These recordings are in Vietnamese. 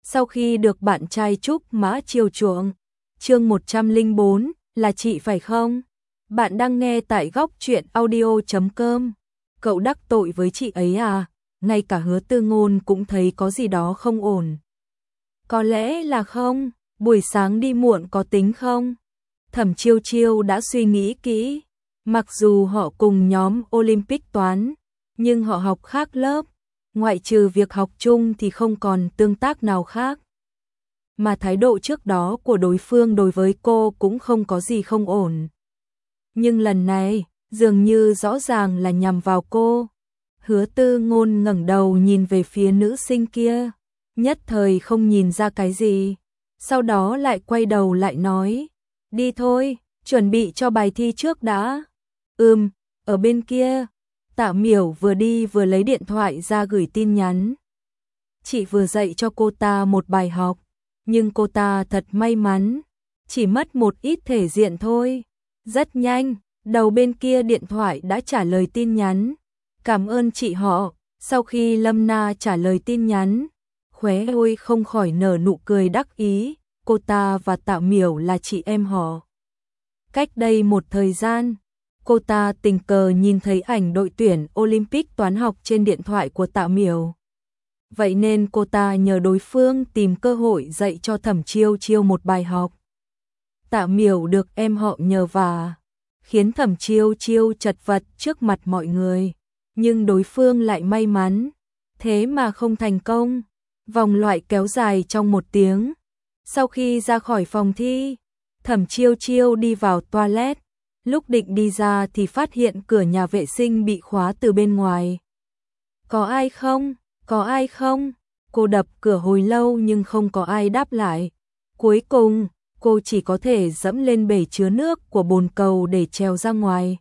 sau khi được bạn trai Trúc Mã chiều chuộng. Chương 104, là chị phải không? Bạn đang nghe tại góc truyện audio.com. Cậu đắc tội với chị ấy à? Ngay cả Hứa Tư Ngôn cũng thấy có gì đó không ổn. Có lẽ là không, buổi sáng đi muộn có tính không? Thẩm Chiêu Chiêu đã suy nghĩ kỹ, mặc dù họ cùng nhóm Olympic toán, nhưng họ học khác lớp, ngoại trừ việc học chung thì không còn tương tác nào khác. Mà thái độ trước đó của đối phương đối với cô cũng không có gì không ổn. Nhưng lần này, dường như rõ ràng là nhằm vào cô. Hứa Tư Ngôn ngẩng đầu nhìn về phía nữ sinh kia, nhất thời không nhìn ra cái gì, sau đó lại quay đầu lại nói, đi thôi, chuẩn bị cho bài thi trước đã. Ở bên kia, Tạ Miểu vừa đi vừa lấy điện thoại ra gửi tin nhắn. Chị vừa dạy cho cô ta một bài học, nhưng cô ta thật may mắn, chỉ mất một ít thể diện thôi. Rất nhanh, đầu bên kia điện thoại đã trả lời tin nhắn. Cảm ơn chị họ. Sau khi Lâm Na trả lời tin nhắn, khóe môi không khỏi nở nụ cười đắc ý, cô ta và Tạ Miểu là chị em họ. Cách đây một thời gian, cô ta tình cờ nhìn thấy ảnh đội tuyển Olympic toán học trên điện thoại của Tạ Miểu. Vậy nên cô ta nhờ đối phương tìm cơ hội dạy cho Thẩm Chiêu Chiêu một bài học. Tạ Miểu được em họ nhờ vả, khiến Thẩm Chiêu Chiêu chật vật trước mặt mọi người. Nhưng đối phương lại may mắn, thế mà không thành công. Vòng loại kéo dài trong 1 tiếng. Sau khi ra khỏi phòng thi, Thẩm Chiêu Chiêu đi vào toilet. Lúc định đi ra thì phát hiện cửa nhà vệ sinh bị khóa từ bên ngoài. Có ai không? Có ai không? Cô đập cửa hồi lâu nhưng không có ai đáp lại. Cuối cùng, cô chỉ có thể dẫm lên bể chứa nước của bồn cầu để trèo ra ngoài.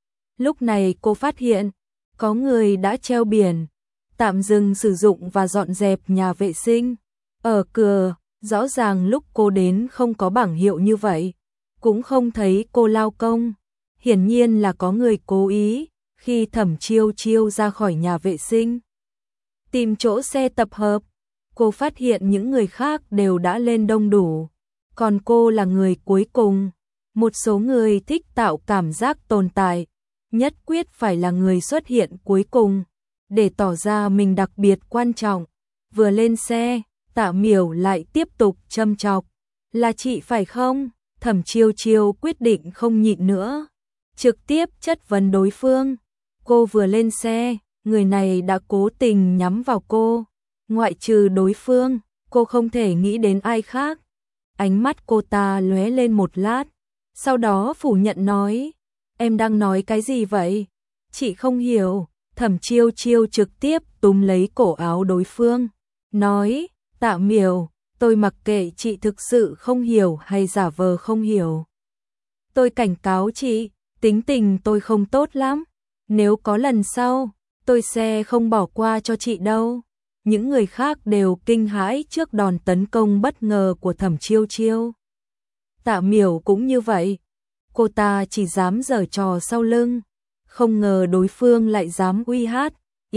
Lúc này cô phát hiện, có người đã treo biển tạm dừng sử dụng và dọn dẹp nhà vệ sinh. Ở cửa, rõ ràng lúc cô đến không có bảng hiệu như vậy, cũng không thấy cô lao công. Hiển nhiên là có người cố ý, khi Thẩm Chiêu Chiêu ra khỏi nhà vệ sinh tìm chỗ xe tập hợp, cô phát hiện những người khác đều đã lên đông đủ, còn cô là người cuối cùng. Một số người thích tạo cảm giác tồn tại, nhất quyết phải là người xuất hiện cuối cùng, để tỏ ra mình đặc biệt quan trọng. Vừa lên xe, Tạ Miểu lại tiếp tục châm chọc, là chị phải không? Thẩm Chiêu Chiêu quyết định không nhịn nữa, trực tiếp chất vấn đối phương. Cô vừa lên xe, người này đã cố tình nhắm vào cô, ngoại trừ đối phương, cô không thể nghĩ đến ai khác. Ánh mắt cô ta lóe lên một lát, sau đó phủ nhận nói, em đang nói cái gì vậy? Chị không hiểu. Thẩm Chiêu Chiêu trực tiếp túm lấy cổ áo đối phương, nói, Tạ Miểu, tôi mặc kệ chị thực sự không hiểu hay giả vờ không hiểu. Tôi cảnh cáo chị, tính tình tôi không tốt lắm, nếu có lần sau, tôi sẽ không bỏ qua cho chị đâu. Những người khác đều kinh hãi trước đòn tấn công bất ngờ của Thẩm Chiêu Chiêu. Tạ Miểu cũng như vậy, cô ta chỉ dám giở trò sau lưng, không ngờ đối phương lại dám uy hát,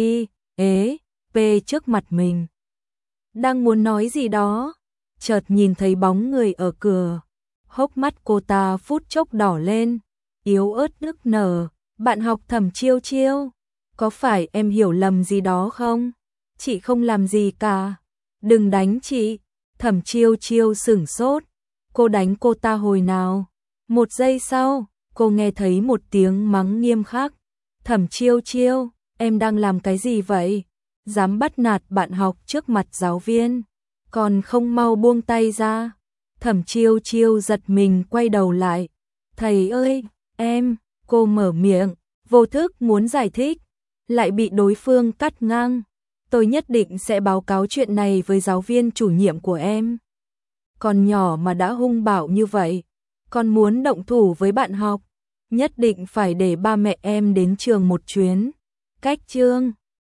trước mặt mình. Đang muốn nói gì đó, chợt nhìn thấy bóng người ở cửa, hốc mắt cô ta phút chốc đỏ lên, yếu ớt nức nở, bạn học Thẩm Chiêu Chiêu, có phải em hiểu lầm gì đó không? Chị không làm gì cả, đừng đánh chị. Thẩm Chiêu Chiêu sửng sốt, cô đánh cô ta hồi nào? 1 giây sau, cô nghe thấy một tiếng mắng nghiêm khắc, Thẩm Chiêu Chiêu, em đang làm cái gì vậy? Dám bắt nạt bạn học trước mặt giáo viên, còn không mau buông tay ra. Thẩm Chiêu Chiêu giật mình quay đầu lại, thầy ơi, cô mở miệng, vô thức muốn giải thích, lại bị đối phương cắt ngang. Tôi nhất định sẽ báo cáo chuyện này với giáo viên chủ nhiệm của em. Còn nhỏ mà đã hung bạo như vậy, còn muốn động thủ với bạn học, nhất định phải để ba mẹ em đến trường một chuyến. Cách chương